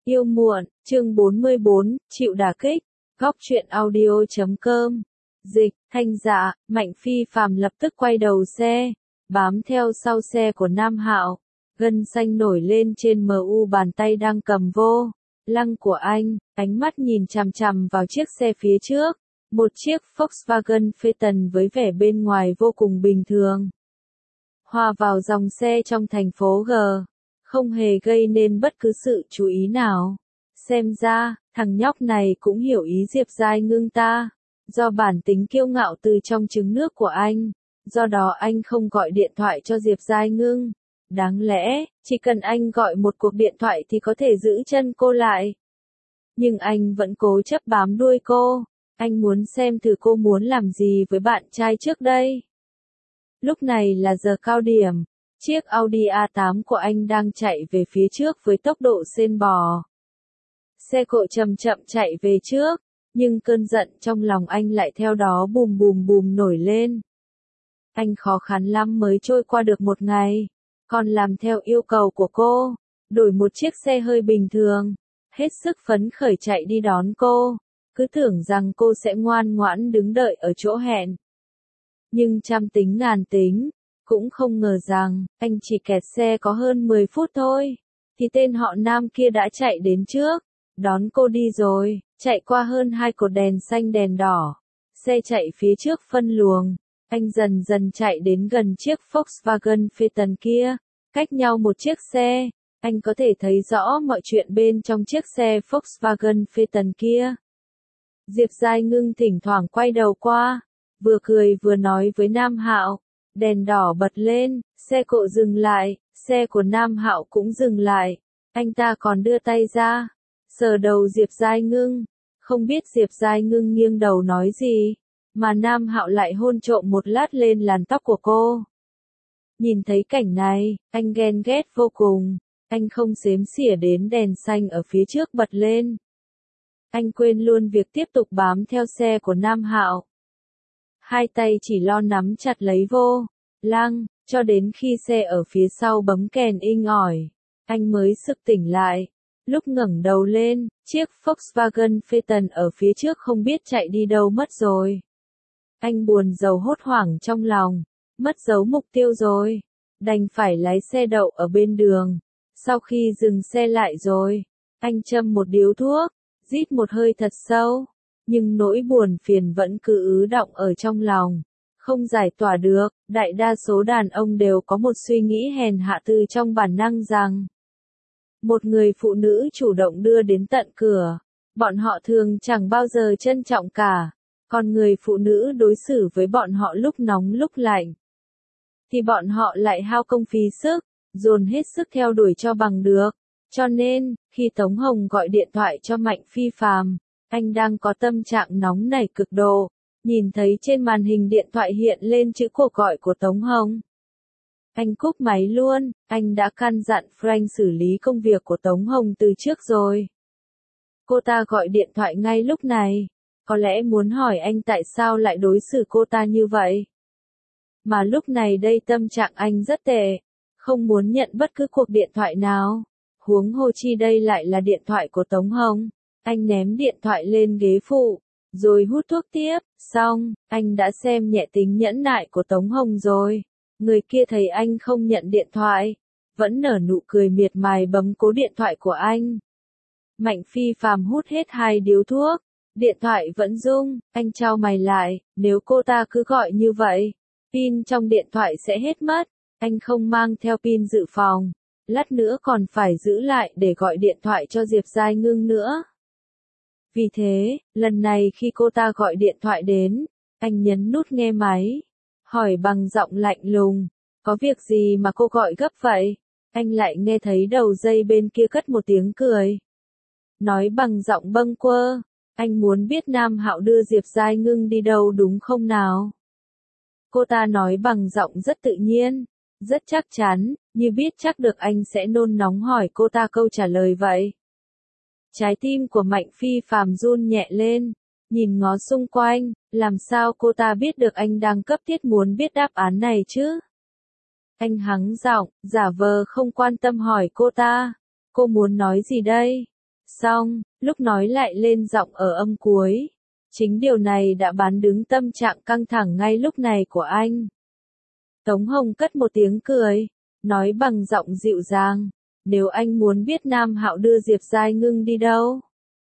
Yêu muộn, chương 44, chịu đả kích. Góc truyện audio.com. Dịch, Thanh Dạ, Mạnh Phi Phàm lập tức quay đầu xe, bám theo sau xe của Nam Hạo. Gân xanh nổi lên trên mu bàn tay đang cầm vô lăng của anh, ánh mắt nhìn chằm chằm vào chiếc xe phía trước, một chiếc Volkswagen Phaeton với vẻ bên ngoài vô cùng bình thường. Hòa vào dòng xe trong thành phố G, không hề gây nên bất cứ sự chú ý nào. Xem ra, thằng nhóc này cũng hiểu ý Diệp Giai Ngưng ta. Do bản tính kiêu ngạo từ trong trứng nước của anh, do đó anh không gọi điện thoại cho Diệp Giai Ngưng. Đáng lẽ, chỉ cần anh gọi một cuộc điện thoại thì có thể giữ chân cô lại. Nhưng anh vẫn cố chấp bám đuôi cô. Anh muốn xem thử cô muốn làm gì với bạn trai trước đây. Lúc này là giờ cao điểm. Chiếc Audi A8 của anh đang chạy về phía trước với tốc độ sên bò. Xe cộ chậm chậm chạy về trước, nhưng cơn giận trong lòng anh lại theo đó bùm bùm bùm nổi lên. Anh khó khăn lắm mới trôi qua được một ngày, còn làm theo yêu cầu của cô, đổi một chiếc xe hơi bình thường, hết sức phấn khởi chạy đi đón cô, cứ tưởng rằng cô sẽ ngoan ngoãn đứng đợi ở chỗ hẹn. Nhưng trăm tính ngàn tính, cũng không ngờ rằng, anh chỉ kẹt xe có hơn 10 phút thôi, thì tên họ Nam kia đã chạy đến trước, đón cô đi rồi, chạy qua hơn 2 cột đèn xanh đèn đỏ, xe chạy phía trước phân luồng, anh dần dần chạy đến gần chiếc Volkswagen Phaeton kia, cách nhau một chiếc xe, anh có thể thấy rõ mọi chuyện bên trong chiếc xe Volkswagen Phaeton kia. Diệp Giai Ngưng thỉnh thoảng quay đầu qua, vừa cười vừa nói với Nam Hạo. Đèn đỏ bật lên, xe cộ dừng lại, xe của Nam Hạo cũng dừng lại. Anh ta còn đưa tay ra, sờ đầu Diệp Giai Ngưng. Không biết Diệp Giai Ngưng nghiêng đầu nói gì, mà Nam Hạo lại hôn trộm một lát lên làn tóc của cô. Nhìn thấy cảnh này, anh ghen ghét vô cùng. Anh không xếm xỉa đến đèn xanh ở phía trước bật lên. Anh quên luôn việc tiếp tục bám theo xe của Nam Hạo. Hai tay chỉ lo nắm chặt lấy vô lăng, cho đến khi xe ở phía sau bấm kèn inh ỏi, anh mới sực tỉnh lại. Lúc ngẩng đầu lên, chiếc Volkswagen Phaeton ở phía trước không biết chạy đi đâu mất rồi. Anh buồn rầu hốt hoảng trong lòng, mất dấu mục tiêu rồi, đành phải lái xe đậu ở bên đường. Sau khi dừng xe lại rồi, anh châm một điếu thuốc, rít một hơi thật sâu. Nhưng nỗi buồn phiền vẫn cứ ứ đọng ở trong lòng, không giải tỏa được. Đại đa số đàn ông đều có một suy nghĩ hèn hạ từ trong bản năng rằng một người phụ nữ chủ động đưa đến tận cửa, bọn họ thường chẳng bao giờ trân trọng cả. Còn người phụ nữ đối xử với bọn họ lúc nóng lúc lạnh, thì bọn họ lại hao công phí sức, dồn hết sức theo đuổi cho bằng được. Cho nên, khi Tống Hồng gọi điện thoại cho Mạnh Phi Phàm, anh đang có tâm trạng nóng nảy cực độ, nhìn thấy trên màn hình điện thoại hiện lên chữ cuộc gọi của Tống Hồng. Anh cúp máy luôn, anh đã căn dặn Frank xử lý công việc của Tống Hồng từ trước rồi. Cô ta gọi điện thoại ngay lúc này, có lẽ muốn hỏi anh tại sao lại đối xử cô ta như vậy. Mà lúc này đây tâm trạng anh rất tệ, không muốn nhận bất cứ cuộc điện thoại nào, huống hồ chi đây lại là điện thoại của Tống Hồng. Anh ném điện thoại lên ghế phụ, rồi hút thuốc tiếp. Xong, anh đã xem nhẹ tính nhẫn nại của Tống Hồng rồi. Người kia thấy anh không nhận điện thoại, vẫn nở nụ cười miệt mài bấm cố điện thoại của anh. Mạnh Phi Phàm hút hết 2 điếu thuốc, điện thoại vẫn rung, anh chau mày lại, nếu cô ta cứ gọi như vậy, pin trong điện thoại sẽ hết mất. Anh không mang theo pin dự phòng, lát nữa còn phải giữ lại để gọi điện thoại cho Diệp Giai Ngưng nữa. Vì thế, lần này khi cô ta gọi điện thoại đến, anh nhấn nút nghe máy, hỏi bằng giọng lạnh lùng, có việc gì mà cô gọi gấp vậy? Anh lại nghe thấy đầu dây bên kia cất một tiếng cười. Nói bằng giọng bâng quơ, anh muốn biết Nam Hạo đưa Diệp Giai Ngưng đi đâu đúng không nào? Cô ta nói bằng giọng rất tự nhiên, rất chắc chắn, như biết chắc được anh sẽ nôn nóng hỏi cô ta câu trả lời vậy. Trái tim của Mạnh Phi Phàm run nhẹ lên, nhìn ngó xung quanh, làm sao cô ta biết được anh đang cấp thiết muốn biết đáp án này chứ? Anh hắng giọng, giả vờ không quan tâm hỏi cô ta, cô muốn nói gì đây? Xong, lúc nói lại lên giọng ở âm cuối. Chính điều này đã bán đứng tâm trạng căng thẳng ngay lúc này của anh. Tống Hồng cất một tiếng cười, nói bằng giọng dịu dàng, nếu anh muốn biết Nam Hạo đưa Diệp Giai Ngưng đi đâu,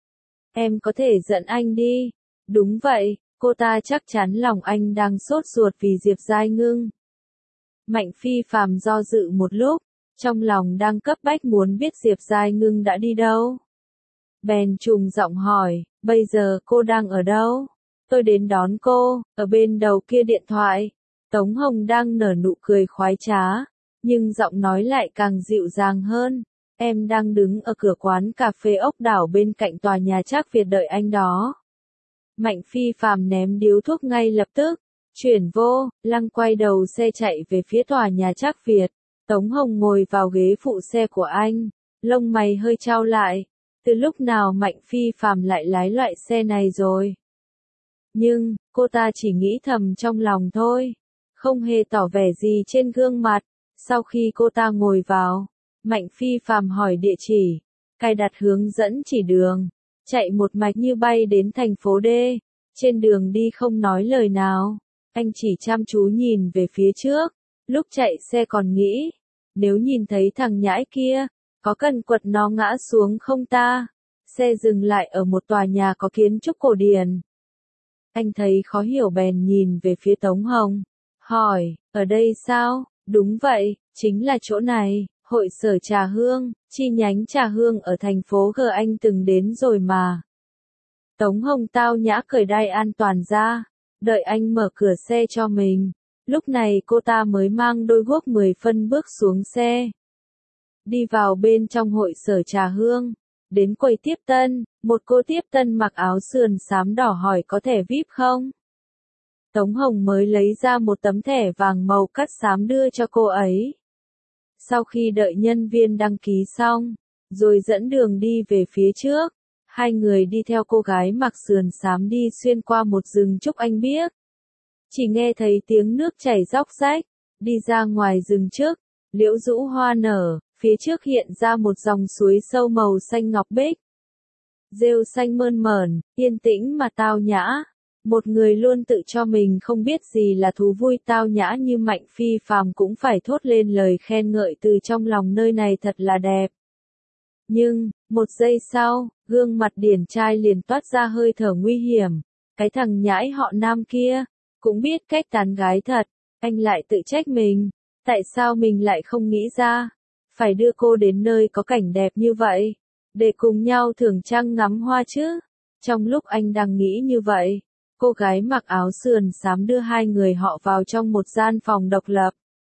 em có thể dẫn anh đi. Đúng vậy, cô ta chắc chắn lòng anh đang sốt ruột vì Diệp Giai Ngưng. Mạnh Phi Phàm do dự một lúc, trong lòng đang cấp bách muốn biết Diệp Giai Ngưng đã đi đâu. Bèn trùng giọng hỏi, bây giờ cô đang ở đâu? Tôi đến đón cô. Ở bên đầu kia điện thoại, Tống Hồng đang nở nụ cười khoái trá, nhưng giọng nói lại càng dịu dàng hơn. Em đang đứng ở cửa quán cà phê ốc đảo bên cạnh tòa nhà Trác Việt đợi anh đó. Mạnh Phi Phàm ném điếu thuốc ngay lập tức, chuyển vô, lăng quay đầu xe chạy về phía tòa nhà Trác Việt. Tống Hồng ngồi vào ghế phụ xe của anh, lông mày hơi chau lại. Từ lúc nào Mạnh Phi Phàm lại lái loại xe này rồi? Nhưng, cô ta chỉ nghĩ thầm trong lòng thôi, không hề tỏ vẻ gì trên gương mặt. Sau khi cô ta ngồi vào, Mạnh Phi Phàm hỏi địa chỉ, cài đặt hướng dẫn chỉ đường, chạy một mạch như bay đến thành phố D. Trên đường đi không nói lời nào, anh chỉ chăm chú nhìn về phía trước. Lúc chạy xe còn nghĩ, nếu nhìn thấy thằng nhãi kia, có cần quật nó ngã xuống không ta? Xe dừng lại ở một tòa nhà có kiến trúc cổ điển. Anh thấy khó hiểu bèn nhìn về phía Tống Hồng, hỏi, ở đây sao? Đúng vậy, chính là chỗ này, hội sở Trà Hương, chi nhánh Trà Hương ở thành phố G anh từng đến rồi mà. Tống Hồng tao nhã cởi đai an toàn ra, đợi anh mở cửa xe cho mình. Lúc này cô ta mới mang đôi guốc 10 phân bước xuống xe. Đi vào bên trong hội sở Trà Hương, đến quầy tiếp tân, một cô tiếp tân mặc áo sườn xám đỏ hỏi có thẻ VIP không? Tống Hồng mới lấy ra một tấm thẻ vàng màu cắt xám đưa cho cô ấy. Sau khi đợi nhân viên đăng ký xong, rồi dẫn đường đi về phía trước, hai người đi theo cô gái mặc sườn xám đi xuyên qua một rừng trúc anh biếc. Chỉ nghe thấy tiếng nước chảy róc rách, đi ra ngoài rừng trước, liễu rũ hoa nở, phía trước hiện ra một dòng suối sâu màu xanh ngọc bích. Rêu xanh mơn mởn, yên tĩnh mà tao nhã. Một người luôn tự cho mình không biết gì là thú vui tao nhã như Mạnh Phi Phàm cũng phải thốt lên lời khen ngợi từ trong lòng, nơi này thật là đẹp. Nhưng, một giây sau, gương mặt điển trai liền toát ra hơi thở nguy hiểm. Cái thằng nhãi họ Nam kia, cũng biết cách tán gái thật, anh lại tự trách mình. Tại sao mình lại không nghĩ ra, phải đưa cô đến nơi có cảnh đẹp như vậy, để cùng nhau thưởng trăng ngắm hoa chứ? Trong lúc anh đang nghĩ như vậy, cô gái mặc áo sườn xám đưa hai người họ vào trong một gian phòng độc lập.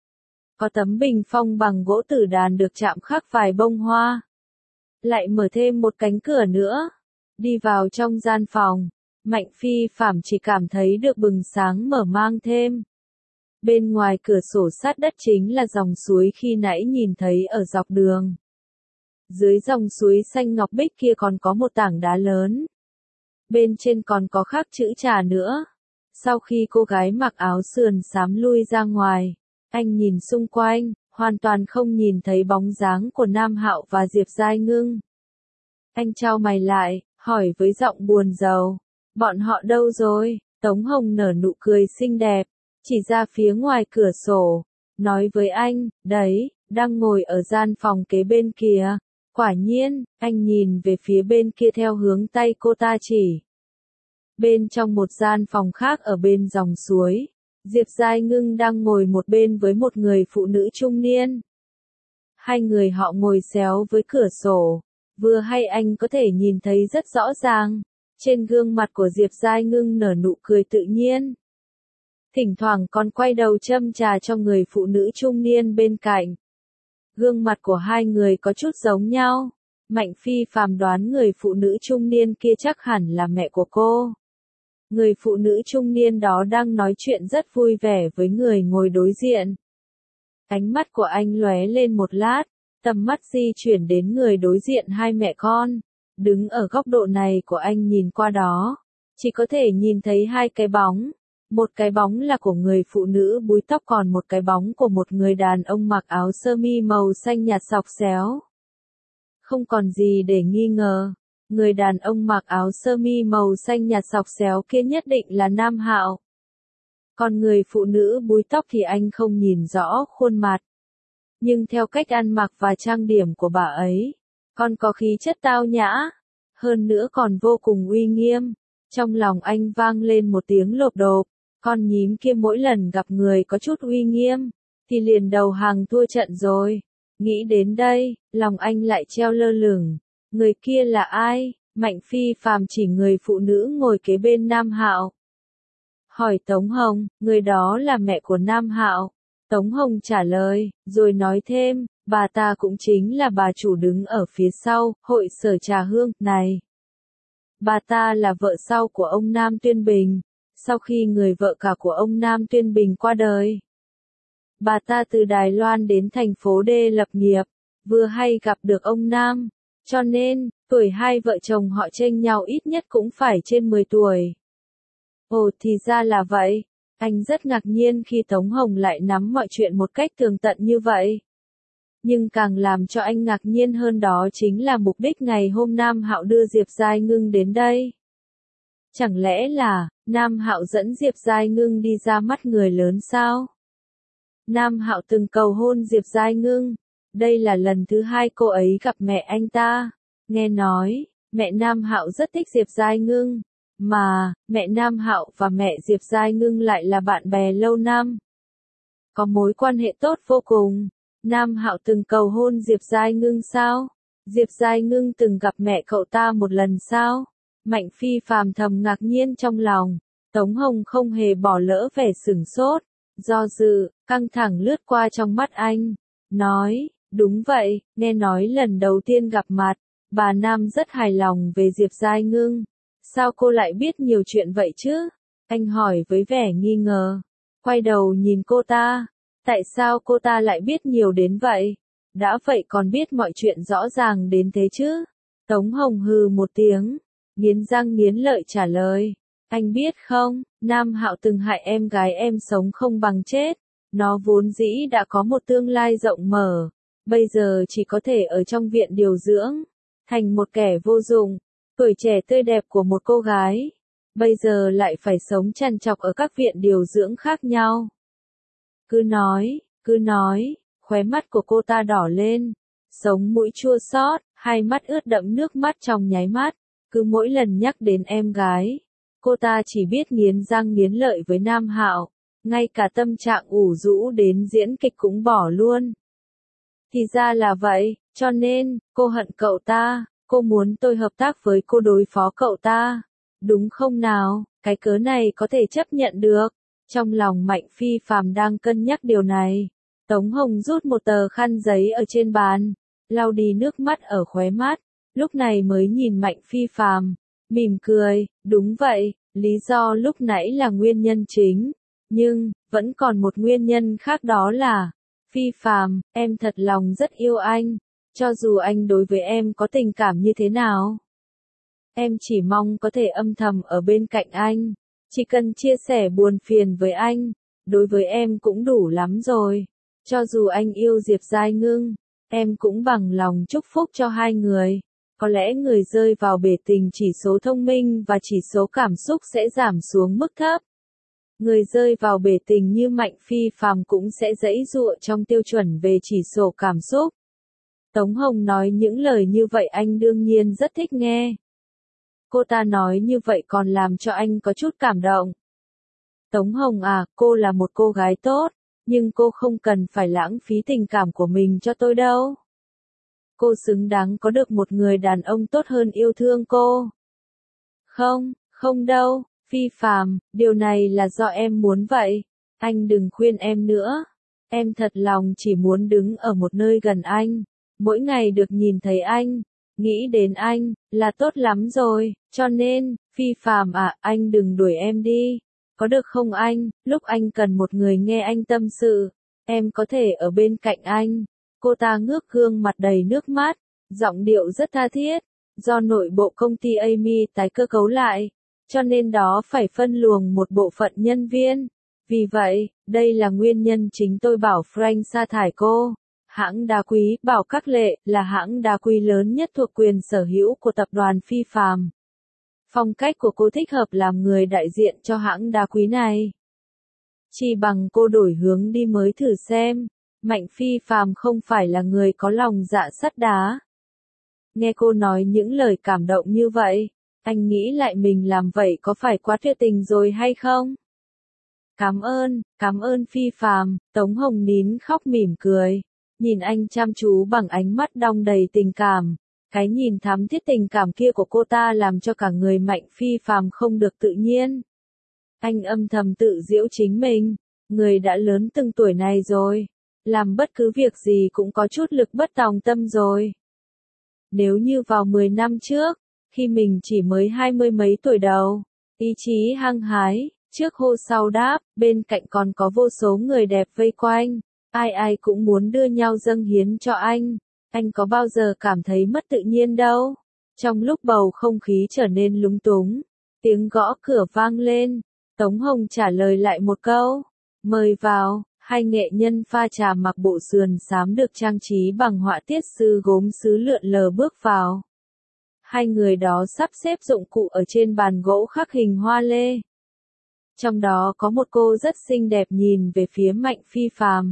Có tấm bình phong bằng gỗ tử đàn được chạm khắc vài bông hoa. Lại mở thêm một cánh cửa nữa. Đi vào trong gian phòng, Mạnh Phi Phàm chỉ cảm thấy được bừng sáng mở mang thêm. Bên ngoài cửa sổ sát đất chính là dòng suối khi nãy nhìn thấy ở dọc đường. Dưới dòng suối xanh ngọc bích kia còn có một tảng đá lớn. Bên trên còn có khắc chữ Trà nữa. Sau khi cô gái mặc áo sườn xám lui ra ngoài, anh nhìn xung quanh, hoàn toàn không nhìn thấy bóng dáng của Nam Hạo và Diệp Giai Ngưng. Anh chau mày lại, hỏi với giọng buồn rầu, bọn họ đâu rồi? Tống Hồng nở nụ cười xinh đẹp, chỉ ra phía ngoài cửa sổ, nói với anh, đấy, đang ngồi ở gian phòng kế bên kìa. Quả nhiên, anh nhìn về phía bên kia theo hướng tay cô ta chỉ. Bên trong một gian phòng khác ở bên dòng suối, Diệp Giai Ngưng đang ngồi một bên với một người phụ nữ trung niên. Hai người họ ngồi xéo với cửa sổ, vừa hay anh có thể nhìn thấy rất rõ ràng. Trên gương mặt của Diệp Giai Ngưng nở nụ cười tự nhiên. Thỉnh thoảng còn quay đầu châm trà cho người phụ nữ trung niên bên cạnh. Gương mặt của hai người có chút giống nhau. Mạnh Phi Phàm đoán người phụ nữ trung niên kia chắc hẳn là mẹ của cô. Người phụ nữ trung niên đó đang nói chuyện rất vui vẻ với người ngồi đối diện. Ánh mắt của anh lóe lên một lát, tầm mắt di chuyển đến người đối diện hai mẹ con. Đứng ở góc độ này của anh nhìn qua đó, chỉ có thể nhìn thấy hai cái bóng. Một cái bóng là của người phụ nữ búi tóc, còn một cái bóng của một người đàn ông mặc áo sơ mi màu xanh nhạt xộc xéo. Không còn gì để nghi ngờ. Người đàn ông mặc áo sơ mi màu xanh nhạt xộc xéo kia nhất định là Nam Hạo. Còn người phụ nữ búi tóc thì anh không nhìn rõ khuôn mặt. Nhưng theo cách ăn mặc và trang điểm của bà ấy, còn có khí chất tao nhã, hơn nữa còn vô cùng uy nghiêm. Trong lòng anh vang lên một tiếng lộp độp, con nhím kia mỗi lần gặp người có chút uy nghiêm, thì liền đầu hàng thua trận rồi. Nghĩ đến đây, lòng anh lại treo lơ lửng. Người kia là ai? Mạnh Phi Phàm chỉ người phụ nữ ngồi kế bên Nam Hạo. Hỏi Tống Hồng, người đó là mẹ của Nam Hạo. Tống Hồng trả lời, rồi nói thêm, bà ta cũng chính là bà chủ đứng ở phía sau, hội sở trà hương, này. Bà ta là vợ sau của ông Nam Tuyên Bình, sau khi người vợ cả của ông Nam Tuyên Bình qua đời. Bà ta từ Đài Loan đến thành phố D lập nghiệp, vừa hay gặp được ông Nam, cho nên, tuổi hai vợ chồng họ chênh nhau ít nhất cũng phải trên 10 tuổi. Ồ thì ra là vậy, anh rất ngạc nhiên khi Tống Hồng lại nắm mọi chuyện một cách tường tận như vậy. Nhưng càng làm cho anh ngạc nhiên hơn đó chính là mục đích ngày hôm Nam Hạo đưa Diệp Giai Ngưng đến đây. Chẳng lẽ là, Nam Hạo dẫn Diệp Giai Ngưng đi ra mắt người lớn sao? Nam Hạo từng cầu hôn Diệp Giai Ngưng. Đây là lần thứ hai cô ấy gặp mẹ anh ta. Nghe nói, mẹ Nam Hạo rất thích Diệp Giai Ngưng. Mà, mẹ Nam Hạo và mẹ Diệp Giai Ngưng lại là bạn bè lâu năm. Có mối quan hệ tốt vô cùng. Nam Hạo từng cầu hôn Diệp Giai Ngưng sao? Diệp Giai Ngưng từng gặp mẹ cậu ta một lần sao? Mạnh Phi Phàm thầm ngạc nhiên trong lòng. Tống Hồng không hề bỏ lỡ vẻ sửng sốt, do dự, căng thẳng lướt qua trong mắt anh. Nói, đúng vậy, nghe nói lần đầu tiên gặp mặt, bà Nam rất hài lòng về Diệp Giai Ngưng. Sao cô lại biết nhiều chuyện vậy chứ? Anh hỏi với vẻ nghi ngờ. Quay đầu nhìn cô ta. Tại sao cô ta lại biết nhiều đến vậy? Đã vậy còn biết mọi chuyện rõ ràng đến thế chứ? Tống Hồng hừ một tiếng, nghiến răng nghiến lợi trả lời. Anh biết không, Nam Hạo từng hại em gái em sống không bằng chết. Nó vốn dĩ đã có một tương lai rộng mở. Bây giờ chỉ có thể ở trong viện điều dưỡng. Thành một kẻ vô dụng. Tuổi trẻ tươi đẹp của một cô gái. Bây giờ lại phải sống trằn trọc ở các viện điều dưỡng khác nhau. Cứ nói, khóe mắt của cô ta đỏ lên. Sống mũi chua xót, hai mắt ướt đẫm nước mắt trong nháy mắt. Cứ mỗi lần nhắc đến em gái, cô ta chỉ biết nghiến răng nghiến lợi với Nam Hạo. Ngay cả tâm trạng ủ rũ đến diễn kịch cũng bỏ luôn. Thì ra là vậy, cho nên, cô hận cậu ta, cô muốn tôi hợp tác với cô đối phó cậu ta. Đúng không nào, cái cớ này có thể chấp nhận được. Trong lòng Mạnh Phi Phàm đang cân nhắc điều này. Tống Hồng rút một tờ khăn giấy ở trên bàn, lau đi nước mắt ở khóe mắt, lúc này mới nhìn Mạnh Phi Phàm, mỉm cười, đúng vậy, lý do lúc nãy là nguyên nhân chính. Nhưng, vẫn còn một nguyên nhân khác đó là, Phi Phàm, em thật lòng rất yêu anh, cho dù anh đối với em có tình cảm như thế nào. Em chỉ mong có thể âm thầm ở bên cạnh anh, chỉ cần chia sẻ buồn phiền với anh, đối với em cũng đủ lắm rồi. Cho dù anh yêu Diệp Giai Ngưng, em cũng bằng lòng chúc phúc cho hai người. Có lẽ người rơi vào bể tình chỉ số thông minh và chỉ số cảm xúc sẽ giảm xuống mức thấp. Người rơi vào bể tình như Mạnh Phi Phàm cũng sẽ giãy giụa trong tiêu chuẩn về chỉ số cảm xúc. Tống Hồng nói những lời như vậy anh đương nhiên rất thích nghe. Cô ta nói như vậy còn làm cho anh có chút cảm động. Tống Hồng à, cô là một cô gái tốt, nhưng cô không cần phải lãng phí tình cảm của mình cho tôi đâu. Cô xứng đáng có được một người đàn ông tốt hơn yêu thương cô. Không đâu, Phi Phàm, điều này là do em muốn vậy. Anh đừng khuyên em nữa. Em thật lòng chỉ muốn đứng ở một nơi gần anh, mỗi ngày được nhìn thấy anh, nghĩ đến anh, là tốt lắm rồi, cho nên, Phi Phàm à, anh đừng đuổi em đi. Có được không anh, lúc anh cần một người nghe anh tâm sự, em có thể ở bên cạnh anh. Cô ta ngước gương mặt đầy nước mắt, giọng điệu rất tha thiết. Do nội bộ công ty Amy tái cơ cấu lại, cho nên đó phải phân luồng một bộ phận nhân viên. Vì vậy, đây là nguyên nhân chính tôi bảo Frank sa thải cô. Hãng đá quý Bảo Các Lệ là hãng đá quý lớn nhất thuộc quyền sở hữu của tập đoàn Phi Phàm. Phong cách của cô thích hợp làm người đại diện cho hãng đá quý này. Chỉ bằng cô đổi hướng đi mới thử xem, Mạnh Phi Phàm không phải là người có lòng dạ sắt đá. Nghe cô nói những lời cảm động như vậy, anh nghĩ lại mình làm vậy có phải quá tuyệt tình rồi hay không? Cảm ơn Phi Phàm, Tống Hồng nín khóc mỉm cười, nhìn anh chăm chú bằng ánh mắt đong đầy tình cảm. Cái nhìn thắm thiết tình cảm kia của cô ta làm cho cả người Mạnh Phi Phàm không được tự nhiên. Anh âm thầm tự giễu chính mình, người đã lớn từng tuổi này rồi, làm bất cứ việc gì cũng có chút lực bất tòng tâm rồi. Nếu như vào 10 năm trước, khi mình chỉ mới 20 mấy tuổi đầu, ý chí hăng hái, trước hô sau đáp, bên cạnh còn có vô số người đẹp vây quanh, ai ai cũng muốn đưa nhau dâng hiến cho anh có bao giờ cảm thấy mất tự nhiên đâu. Trong lúc bầu không khí trở nên lúng túng, tiếng gõ cửa vang lên, Tống Hồng trả lời lại một câu, mời vào. Hai nghệ nhân pha trà mặc bộ sườn xám được trang trí bằng họa tiết sư gốm sứ lượn lờ bước vào. Hai người đó sắp xếp dụng cụ ở trên bàn gỗ khắc hình hoa lê. Trong đó có một cô rất xinh đẹp nhìn về phía Mạnh Phi Phàm,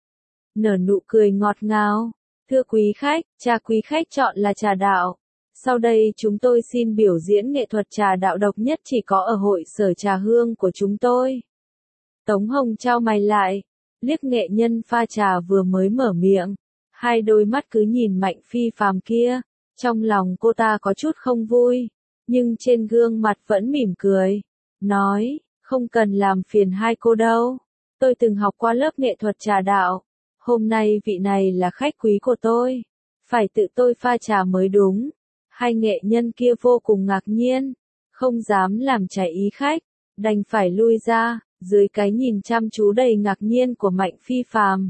nở nụ cười ngọt ngào. Thưa quý khách, trà quý khách chọn là trà đạo. Sau đây chúng tôi xin biểu diễn nghệ thuật trà đạo độc nhất chỉ có ở hội sở trà hương của chúng tôi. Tống Hồng chau mày lại, liếc nghệ nhân pha trà vừa mới mở miệng, hai đôi mắt cứ nhìn Mạnh Phi Phàm kia, trong lòng cô ta có chút không vui, nhưng trên gương mặt vẫn mỉm cười, nói, không cần làm phiền hai cô đâu, tôi từng học qua lớp nghệ thuật trà đạo, hôm nay vị này là khách quý của tôi, phải tự tôi pha trà mới đúng. Hai nghệ nhân kia vô cùng ngạc nhiên, không dám làm trái ý khách, đành phải lui ra. Dưới cái nhìn chăm chú đầy ngạc nhiên của Mạnh Phi Phàm,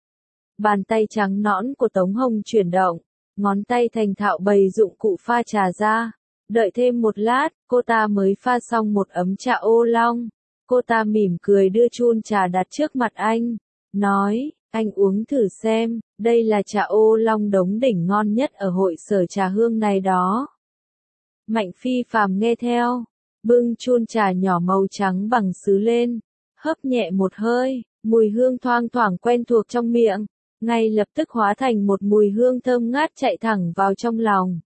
bàn tay trắng nõn của Tống Hồng chuyển động, ngón tay thành thạo bày dụng cụ pha trà ra. Đợi thêm một lát, cô ta mới pha xong một ấm trà ô long. Cô ta mỉm cười đưa chun trà đặt trước mặt anh, nói, anh uống thử xem, đây là trà ô long đống đỉnh ngon nhất ở hội sở trà hương này đó. Mạnh Phi Phàm nghe theo, bưng chun trà nhỏ màu trắng bằng sứ lên, hớp nhẹ một hơi, mùi hương thoang thoảng quen thuộc trong miệng, ngay lập tức hóa thành một mùi hương thơm ngát chạy thẳng vào trong lòng.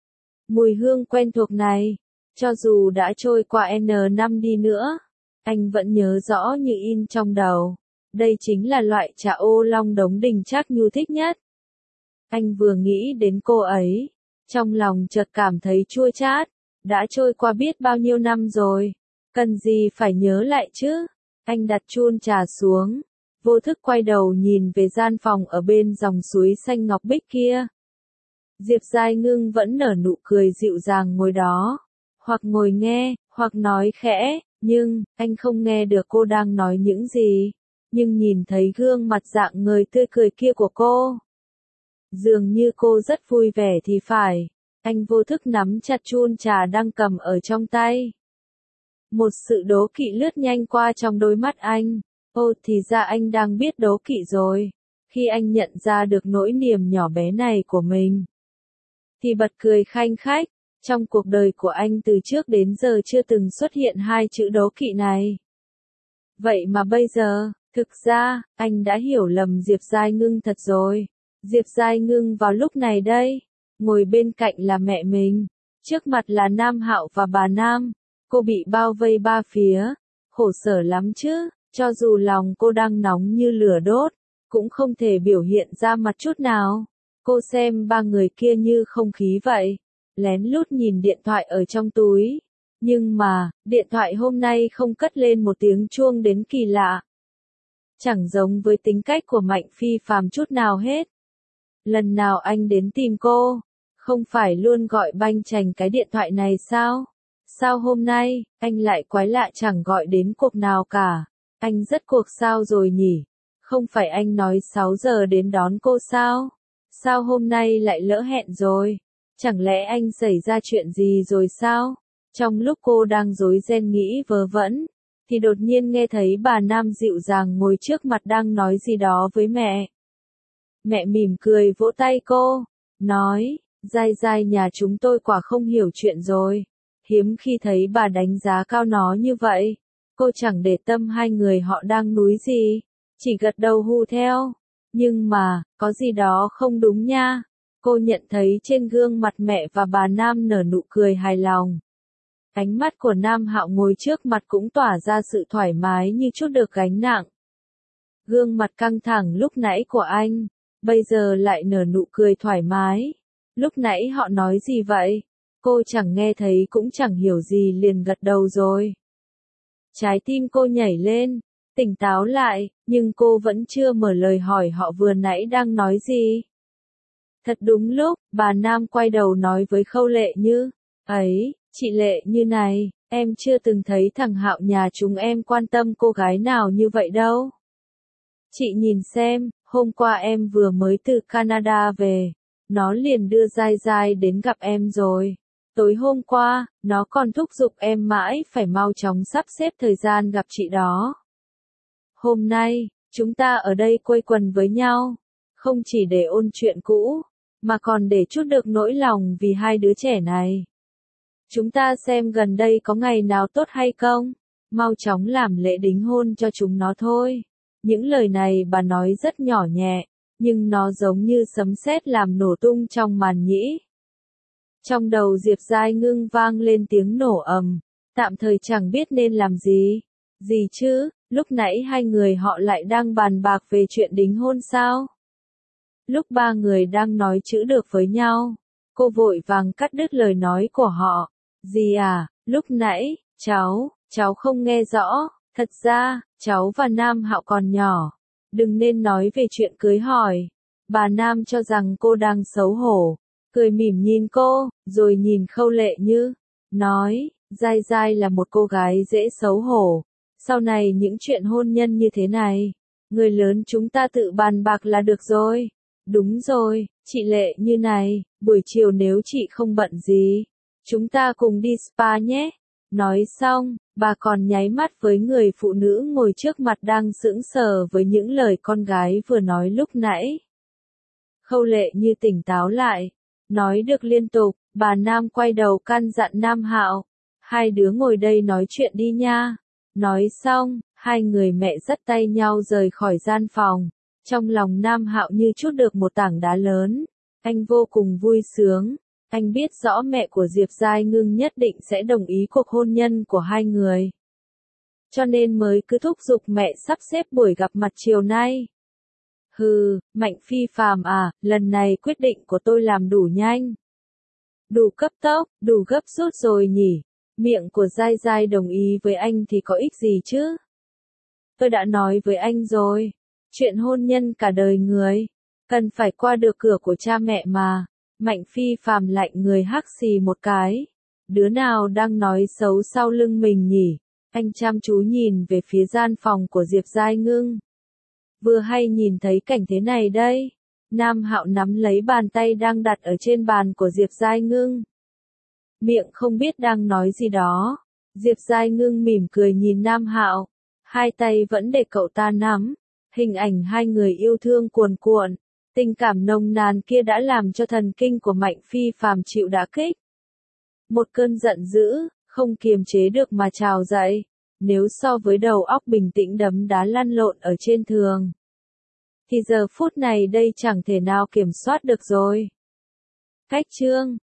Mùi hương quen thuộc này, cho dù đã trôi qua N năm đi nữa, anh vẫn nhớ rõ như in trong đầu. Đây chính là loại trà ô long đống đỉnh Trác Nhu thích nhất. Anh vừa nghĩ đến cô ấy, trong lòng chợt cảm thấy chua chát, đã trôi qua biết bao nhiêu năm rồi, cần gì phải nhớ lại chứ. Anh đặt chun trà xuống, vô thức quay đầu nhìn về gian phòng ở bên dòng suối xanh ngọc bích kia. Diệp Giai Ngưng vẫn nở nụ cười dịu dàng ngồi đó, hoặc ngồi nghe, hoặc nói khẽ, nhưng, anh không nghe được cô đang nói những gì, nhưng nhìn thấy gương mặt rạng ngời tươi cười kia của cô. Dường như cô rất vui vẻ thì phải, anh vô thức nắm chặt chun trà đang cầm ở trong tay. Một sự đố kỵ lướt nhanh qua trong đôi mắt anh. Ô thì ra anh đang biết đố kỵ rồi. Khi anh nhận ra được nỗi niềm nhỏ bé này của mình, thì bật cười khanh khách. Trong cuộc đời của anh từ trước đến giờ chưa từng xuất hiện hai chữ đố kỵ này. Vậy mà bây giờ, thực ra, anh đã hiểu lầm Diệp Giai Ngưng thật rồi. Diệp Giai Ngưng vào lúc này đây, ngồi bên cạnh là mẹ mình, trước mặt là Nam Hạo và bà Nam. Cô bị bao vây ba phía, khổ sở lắm chứ, cho dù lòng cô đang nóng như lửa đốt, cũng không thể biểu hiện ra mặt chút nào. Cô xem ba người kia như không khí vậy, lén lút nhìn điện thoại ở trong túi. Nhưng mà, điện thoại hôm nay không cất lên một tiếng chuông đến kỳ lạ. Chẳng giống với tính cách của Mạnh Phi Phàm chút nào hết. Lần nào anh đến tìm cô, không phải luôn gọi banh chành cái điện thoại này sao? Sao hôm nay, anh lại quái lạ chẳng gọi đến cuộc nào cả? Anh rất cuộc sao rồi nhỉ? Không phải anh nói 6 giờ đến đón cô sao? Sao hôm nay lại lỡ hẹn rồi? Chẳng lẽ anh xảy ra chuyện gì rồi sao? Trong lúc cô đang rối ren nghĩ vớ vẩn, thì đột nhiên nghe thấy bà Nam dịu dàng ngồi trước mặt đang nói gì đó với mẹ. Mẹ mỉm cười vỗ tay cô, nói, Giai Giai nhà chúng tôi quả không hiểu chuyện rồi. Hiếm khi thấy bà đánh giá cao nó như vậy. Cô chẳng để tâm hai người họ đang núi gì, chỉ gật đầu hù theo. Nhưng mà, có gì đó không đúng nha. Cô nhận thấy trên gương mặt mẹ và bà Nam nở nụ cười hài lòng. Ánh mắt của Nam Hạo ngồi trước mặt cũng tỏa ra sự thoải mái như chút được gánh nặng. Gương mặt căng thẳng lúc nãy của anh, bây giờ lại nở nụ cười thoải mái. Lúc nãy họ nói gì vậy? Cô chẳng nghe thấy cũng chẳng hiểu gì liền gật đầu rồi. Trái tim cô nhảy lên, tỉnh táo lại, nhưng cô vẫn chưa mở lời hỏi họ vừa nãy đang nói gì. Thật đúng lúc, bà Nam quay đầu nói với Khâu Lệ Như, ấy, chị Lệ Như này, em chưa từng thấy thằng Hạo nhà chúng em quan tâm cô gái nào như vậy đâu. Chị nhìn xem, hôm qua em vừa mới từ Canada về, nó liền đưa Giai Giai đến gặp em rồi. Tối hôm qua, nó còn thúc giục em mãi phải mau chóng sắp xếp thời gian gặp chị đó. Hôm nay, chúng ta ở đây quây quần với nhau, không chỉ để ôn chuyện cũ, mà còn để trút được nỗi lòng vì hai đứa trẻ này. Chúng ta xem gần đây có ngày nào tốt hay không, mau chóng làm lễ đính hôn cho chúng nó thôi. Những lời này bà nói rất nhỏ nhẹ, nhưng nó giống như sấm sét làm nổ tung trong màn nhĩ. Trong đầu Diệp Giai Ngưng vang lên tiếng nổ ầm, tạm thời chẳng biết nên làm gì. Gì chứ, lúc nãy hai người họ lại đang bàn bạc về chuyện đính hôn sao? Lúc ba người đang nói chữ được với nhau, cô vội vàng cắt đứt lời nói của họ. Gì à, lúc nãy, cháu không nghe rõ, thật ra, cháu và Nam Hạo còn nhỏ. Đừng nên nói về chuyện cưới hỏi. Bà Nam cho rằng cô đang xấu hổ, cười mỉm nhìn cô, rồi nhìn Khâu Lệ Như, nói, Giai Giai là một cô gái dễ xấu hổ. Sau này những chuyện hôn nhân như thế này, người lớn chúng ta tự bàn bạc là được rồi. Đúng rồi, chị Lệ Như này, buổi chiều nếu chị không bận gì, chúng ta cùng đi spa nhé. Nói xong, bà còn nháy mắt với người phụ nữ ngồi trước mặt đang sững sờ với những lời con gái vừa nói lúc nãy. Khâu Lệ Như tỉnh táo lại, nói được liên tục, bà Nam quay đầu căn dặn Nam Hạo, hai đứa ngồi đây nói chuyện đi nha. Nói xong, hai người mẹ dắt tay nhau rời khỏi gian phòng. Trong lòng Nam Hạo như trút được một tảng đá lớn. Anh vô cùng vui sướng. Anh biết rõ mẹ của Diệp Giai Ngưng nhất định sẽ đồng ý cuộc hôn nhân của hai người. Cho nên mới cứ thúc giục mẹ sắp xếp buổi gặp mặt chiều nay. Hừ, Mạnh phi phàm à, lần này quyết định của tôi làm đủ nhanh. Đủ cấp tốc, đủ gấp rút rồi nhỉ. Miệng của Giai Giai đồng ý với anh thì có ích gì chứ? Tôi đã nói với anh rồi. Chuyện hôn nhân cả đời người, cần phải qua được cửa của cha mẹ mà. Mạnh phi phàm lạnh người hắc xì một cái. Đứa nào đang nói xấu sau lưng mình nhỉ? Anh chăm chú nhìn về phía gian phòng của Diệp Giai Ngưng. Vừa hay nhìn thấy cảnh thế này đây. Nam Hạo nắm lấy bàn tay đang đặt ở trên bàn của Diệp Giai Ngưng. Miệng không biết đang nói gì đó. Diệp Giai Ngưng mỉm cười nhìn Nam Hạo. Hai tay vẫn để cậu ta nắm. Hình ảnh hai người yêu thương cuồn cuộn. Tình cảm nồng nàn kia đã làm cho thần kinh của Mạnh phi phàm chịu đả kích. Một cơn giận dữ, không kiềm chế được mà trào dậy. Nếu so với đầu óc bình tĩnh đấm đá lăn lộn ở trên thường, thì giờ phút này đây chẳng thể nào kiểm soát được rồi. Cách chương